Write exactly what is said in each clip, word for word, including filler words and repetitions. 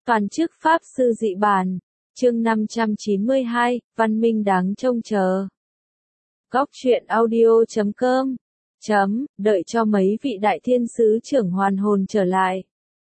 Toàn chức Pháp Sư Dị Bản, chương năm trăm chín mươi hai, Văn minh đáng trông chờ. Góc truyện audio chấm com, chấm, đợi cho mấy vị đại thiên sứ trưởng hoàn hồn trở lại.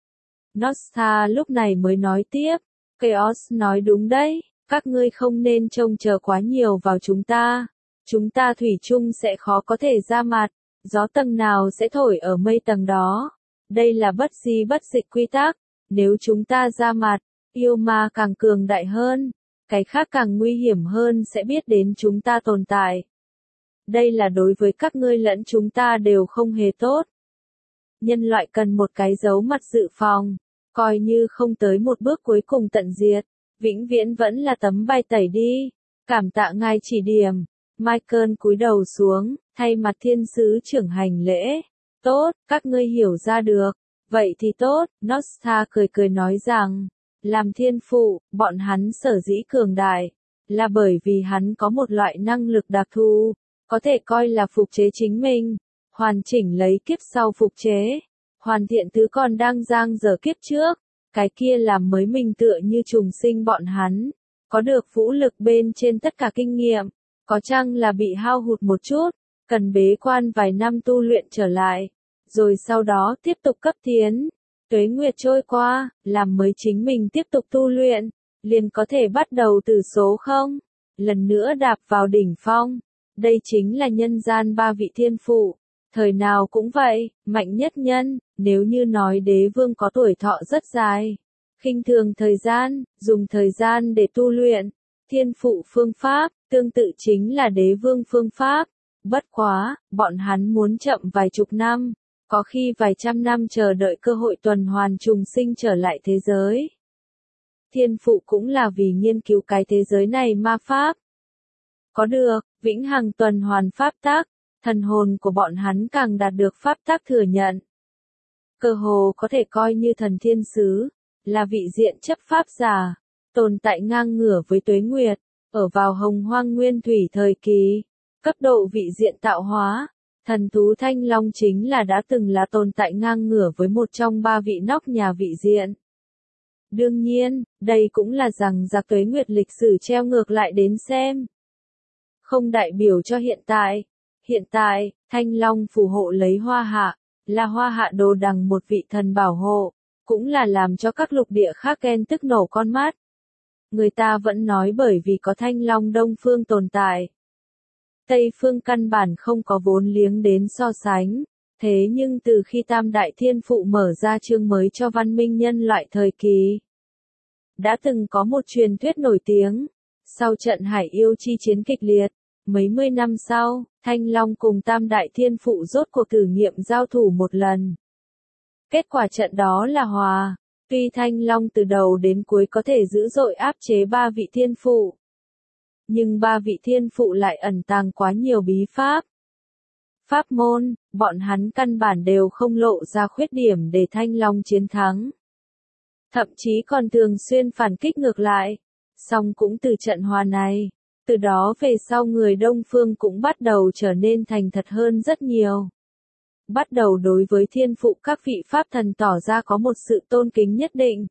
Nostha lúc này mới nói tiếp, Chaos nói đúng đấy, các ngươi không nên trông chờ quá nhiều vào chúng ta. Chúng ta thủy chung sẽ khó có thể ra mặt, gió tầng nào sẽ thổi ở mây tầng đó. Đây là bất di bất dịch quy tắc, nếu chúng ta ra mặt, yêu ma càng cường đại hơn, cái khác càng nguy hiểm hơn sẽ biết đến chúng ta tồn tại. Đây là đối với các ngươi lẫn chúng ta đều không hề tốt. Nhân loại cần một cái dấu mặt dự phòng, coi như không tới một bước cuối cùng tận diệt, vĩnh viễn vẫn là tấm bài tẩy đi. Cảm tạ ngài chỉ điểm. Michael cúi đầu xuống, thay mặt thiên sứ trưởng hành lễ. Tốt, các ngươi hiểu ra được. Vậy thì tốt, Nostha cười cười nói rằng, làm thiên phụ, bọn hắn sở dĩ cường đại, là bởi vì hắn có một loại năng lực đặc thù, có thể coi là phục chế chính mình, hoàn chỉnh lấy kiếp sau phục chế, hoàn thiện thứ còn đang dang dở kiếp trước, cái kia làm mới mình tựa như trùng sinh bọn hắn, có được vũ lực bên trên tất cả kinh nghiệm, có chăng là bị hao hụt một chút, cần bế quan vài năm tu luyện trở lại. Rồi sau đó tiếp tục cấp tiến, tuế nguyệt trôi qua, làm mới chính mình tiếp tục tu luyện, liền có thể bắt đầu từ số không, lần nữa đạp vào đỉnh phong. Đây chính là nhân gian ba vị thiên phụ, thời nào cũng vậy, mạnh nhất nhân, nếu như nói đế vương có tuổi thọ rất dài, khinh thường thời gian, dùng thời gian để tu luyện, thiên phụ phương pháp, tương tự chính là đế vương phương pháp, bất quá, bọn hắn muốn chậm vài chục năm. Có khi vài trăm năm chờ đợi cơ hội tuần hoàn trùng sinh trở lại thế giới. Thiên phụ cũng là vì nghiên cứu cái thế giới này ma pháp. Có được, vĩnh hằng tuần hoàn pháp tắc, thần hồn của bọn hắn càng đạt được pháp tắc thừa nhận. Cơ hồ có thể coi như thần thiên sứ, là vị diện chấp pháp giả, tồn tại ngang ngửa với tuế nguyệt, ở vào hồng hoang nguyên thủy thời kỳ, cấp độ vị diện tạo hóa. Thần thú Thanh Long chính là đã từng là tồn tại ngang ngửa với một trong ba vị nóc nhà vị diện. Đương nhiên, đây cũng là rằng giặc tuế nguyệt lịch sử treo ngược lại đến xem. Không đại biểu cho hiện tại. Hiện tại, Thanh Long phù hộ lấy Hoa Hạ, là Hoa Hạ đồ đằng một vị thần bảo hộ, cũng là làm cho các lục địa khác ghen tức nổ con mắt. Người ta vẫn nói bởi vì có Thanh Long Đông Phương tồn tại. Tây phương căn bản không có vốn liếng đến so sánh, thế nhưng từ khi Tam Đại Thiên Phụ mở ra chương mới cho văn minh nhân loại thời kỳ, đã từng có một truyền thuyết nổi tiếng, sau trận Hải Yêu chi chiến kịch liệt, mấy mươi năm sau, Thanh Long cùng Tam Đại Thiên Phụ rốt cuộc thử nghiệm giao thủ một lần. Kết quả trận đó là hòa, tuy Thanh Long từ đầu đến cuối có thể dữ dội áp chế ba vị thiên phụ. Nhưng ba vị thiên phụ lại ẩn tàng quá nhiều bí pháp. Pháp môn, bọn hắn căn bản đều không lộ ra khuyết điểm để Thanh Long chiến thắng. Thậm chí còn thường xuyên phản kích ngược lại. Song cũng từ trận hòa này, từ đó về sau người Đông Phương cũng bắt đầu trở nên thành thật hơn rất nhiều. Bắt đầu đối với thiên phụ các vị pháp thần tỏ ra có một sự tôn kính nhất định.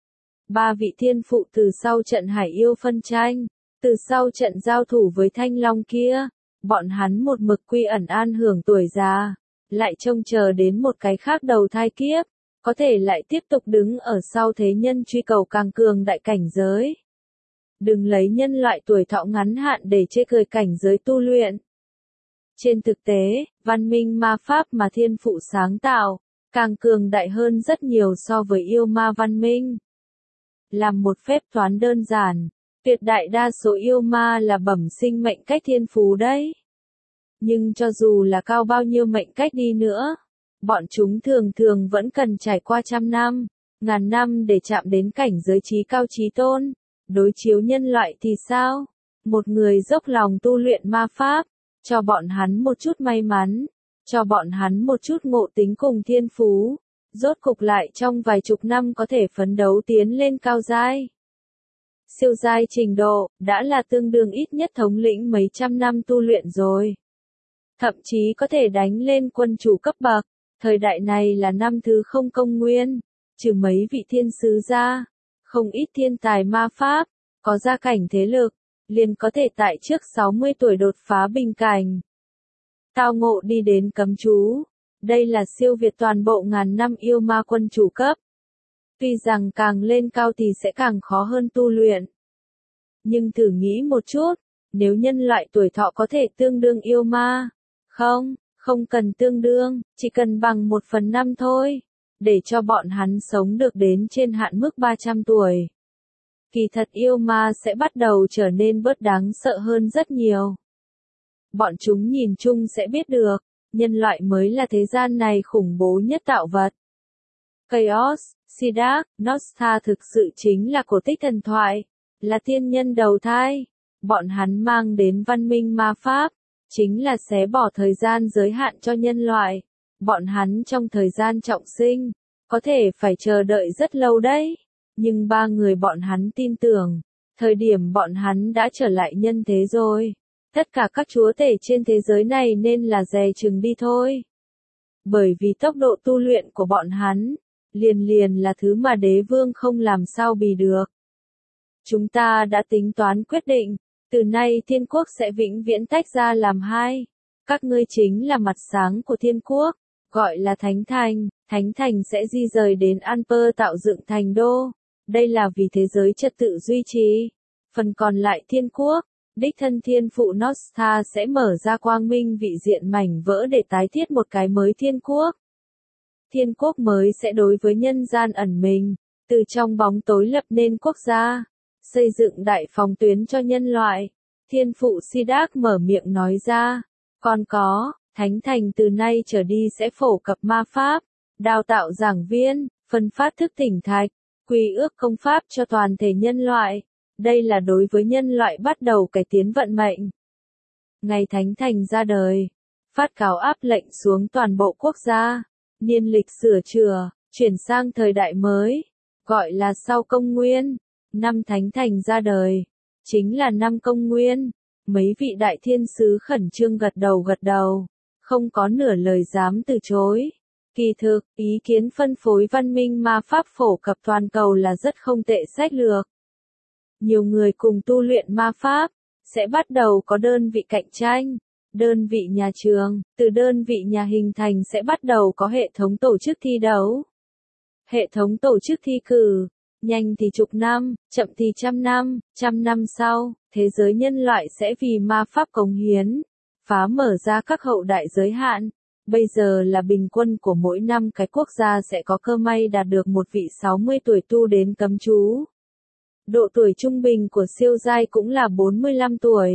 Ba vị thiên phụ từ sau trận Hải Yêu phân tranh. Từ sau trận giao thủ với Thanh Long kia, bọn hắn một mực quy ẩn an hưởng tuổi già, lại trông chờ đến một cái khác đầu thai kiếp, có thể lại tiếp tục đứng ở sau thế nhân truy cầu càng cường đại cảnh giới. Đừng lấy nhân loại tuổi thọ ngắn hạn để chê cười cảnh giới tu luyện. Trên thực tế, văn minh ma pháp mà thiên phụ sáng tạo, càng cường đại hơn rất nhiều so với yêu ma văn minh. Làm một phép toán đơn giản. Tuyệt đại đa số yêu ma là bẩm sinh mệnh cách thiên phú đấy. Nhưng cho dù là cao bao nhiêu mệnh cách đi nữa, bọn chúng thường thường vẫn cần trải qua trăm năm, ngàn năm để chạm đến cảnh giới trí cao trí tôn. Đối chiếu nhân loại thì sao? Một người dốc lòng tu luyện ma pháp, cho bọn hắn một chút may mắn, cho bọn hắn một chút ngộ tính cùng thiên phú, rốt cục lại trong vài chục năm có thể phấn đấu tiến lên cao giai. Siêu giai trình độ, đã là tương đương ít nhất thống lĩnh mấy trăm năm tu luyện rồi. Thậm chí có thể đánh lên quân chủ cấp bậc, thời đại này là năm thứ không công nguyên, trừ mấy vị thiên sứ ra, Không ít thiên tài ma pháp, có gia cảnh thế lực, liền có thể tại trước sáu mươi tuổi đột phá bình cảnh. Tao ngộ đi đến cấm chú. Đây là siêu việt toàn bộ ngàn năm yêu ma quân chủ cấp. Tuy rằng càng lên cao thì sẽ càng khó hơn tu luyện. Nhưng thử nghĩ một chút, nếu nhân loại tuổi thọ có thể tương đương yêu ma. Không, không cần tương đương, chỉ cần bằng một phần năm thôi. Để cho bọn hắn sống được đến trên hạn mức ba trăm tuổi. Kỳ thật yêu ma sẽ bắt đầu trở nên bớt đáng sợ hơn rất nhiều. Bọn chúng nhìn chung sẽ biết được, nhân loại mới là thế gian này khủng bố nhất tạo vật. Chaos, Siddharth, Nostha thực sự chính là cổ tích thần thoại, là tiên nhân đầu thai. Bọn hắn mang đến văn minh ma pháp, chính là xé bỏ thời gian giới hạn cho nhân loại. Bọn hắn trong thời gian trọng sinh, có thể phải chờ đợi rất lâu đấy. Nhưng ba người bọn hắn tin tưởng, thời điểm bọn hắn đã trở lại nhân thế rồi. Tất cả các chúa tể trên thế giới này nên là dè chừng đi thôi. Bởi vì tốc độ tu luyện của bọn hắn, liền liền là thứ mà đế vương không làm sao bì được. Chúng ta đã tính toán quyết định, từ nay thiên quốc sẽ vĩnh viễn tách ra làm hai. Các ngươi chính là mặt sáng của thiên quốc, gọi là Thánh Thành. Thánh Thành sẽ di rời đến Anper tạo dựng thành đô. Đây là vì thế giới trật tự duy trì. Phần còn lại thiên quốc, đích thân thiên phụ Nostha sẽ mở ra quang minh vị diện mảnh vỡ để tái thiết một cái mới thiên quốc. Thiên quốc mới sẽ đối với nhân gian ẩn mình, từ trong bóng tối lập nên quốc gia, xây dựng đại phòng tuyến cho nhân loại. Thiên phụ Siddharth mở miệng nói ra, còn có, Thánh Thành từ nay trở đi sẽ phổ cập ma pháp, đào tạo giảng viên, phân phát thức tỉnh thạch, quy ước công pháp cho toàn thể nhân loại. Đây là đối với nhân loại bắt đầu cải tiến vận mệnh. Ngày Thánh Thành ra đời, phát cáo áp lệnh xuống toàn bộ quốc gia, niên lịch sửa chữa, chuyển sang thời đại mới, gọi là sau công nguyên. Năm Thánh Thành ra đời, chính là năm công nguyên. Mấy vị đại thiên sứ khẩn trương gật đầu gật đầu, không có nửa lời dám từ chối. Kỳ thực, ý kiến phân phối văn minh ma pháp phổ cập toàn cầu là rất không tệ sách lược. Nhiều người cùng tu luyện ma pháp, sẽ bắt đầu có đơn vị cạnh tranh, đơn vị nhà trường, từ đơn vị nhà hình thành sẽ bắt đầu có hệ thống tổ chức thi đấu. Hệ thống tổ chức thi cử, nhanh thì chục năm, chậm thì trăm năm, trăm năm sau, thế giới nhân loại sẽ vì ma pháp cống hiến, phá mở ra các hậu đại giới hạn. Bây giờ là bình quân của mỗi năm cái quốc gia sẽ có cơ may đạt được một vị sáu mươi tuổi tu đến cấm chú. Độ tuổi trung bình của siêu giai cũng là bốn mươi lăm tuổi.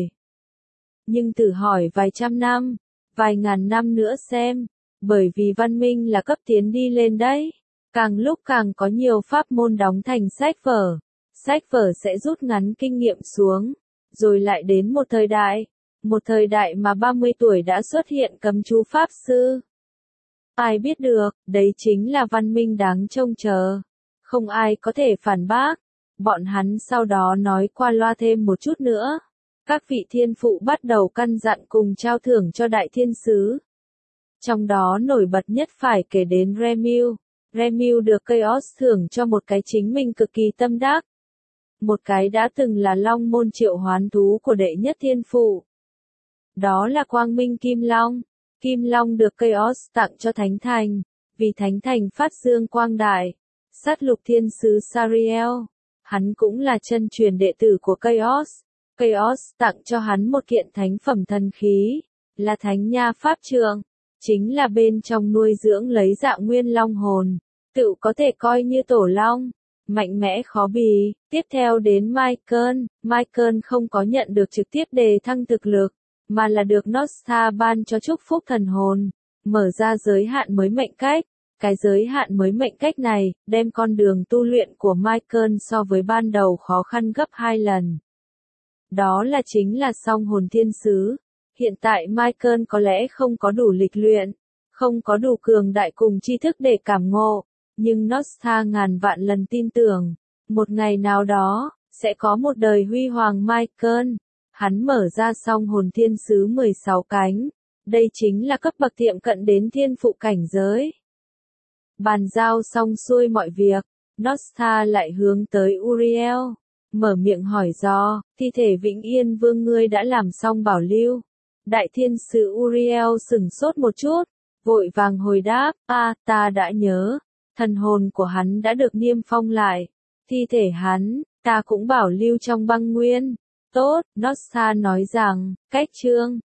Nhưng thử hỏi vài trăm năm, vài ngàn năm nữa xem, bởi vì văn minh là cấp tiến đi lên đấy. Càng lúc càng có nhiều pháp môn đóng thành sách vở. Sách vở sẽ rút ngắn kinh nghiệm xuống, rồi lại đến một thời đại. Một thời đại mà ba mươi tuổi đã xuất hiện cấm chú pháp sư. Ai biết được, đấy chính là văn minh đáng trông chờ. Không ai có thể phản bác. Bọn hắn sau đó nói qua loa thêm một chút nữa. Các vị thiên phụ bắt đầu căn dặn cùng trao thưởng cho đại thiên sứ. Trong đó nổi bật nhất phải kể đến Remil. Remil được Chaos thưởng cho một cái chính mình cực kỳ tâm đắc. Một cái đã từng là long môn triệu hoán thú của đệ nhất thiên phụ. Đó là Quang Minh Kim Long. Kim Long được Chaos tặng cho Thánh Thành, vì Thánh Thành phát dương quang đại. Sát lục thiên sứ Sariel, hắn cũng là chân truyền đệ tử của Chaos. Chaos tặng cho hắn một kiện thánh phẩm thần khí, là Thánh Nha Pháp Trượng, chính là bên trong nuôi dưỡng lấy dạng nguyên long hồn, tự có thể coi như tổ long, mạnh mẽ khó bì. Tiếp theo đến Michael, Michael không có nhận được trực tiếp đề thăng thực lực, mà là được Nostha ban cho chúc phúc thần hồn, mở ra giới hạn mới mệnh cách. Cái giới hạn mới mệnh cách này, đem con đường tu luyện của Michael so với ban đầu khó khăn gấp hai lần. Đó là chính là song hồn thiên sứ. Hiện tại Michael có lẽ không có đủ lịch luyện, không có đủ cường đại cùng tri thức để cảm ngộ, nhưng Nostha ngàn vạn lần tin tưởng, một ngày nào đó, sẽ có một đời huy hoàng Michael. Hắn mở ra song hồn thiên sứ mười sáu cánh. Đây chính là cấp bậc tiệm cận đến thiên phụ cảnh giới. Bàn giao xong xuôi mọi việc, Nostha lại hướng tới Uriel, mở miệng hỏi do, thi thể Vĩnh Yên Vương ngươi đã làm xong bảo lưu. Đại thiên sứ Uriel sửng sốt một chút, vội vàng hồi đáp, a, ta đã nhớ, thần hồn của hắn đã được niêm phong lại, thi thể hắn, ta cũng bảo lưu trong băng nguyên. Tốt, Nostha nói rằng, cách chương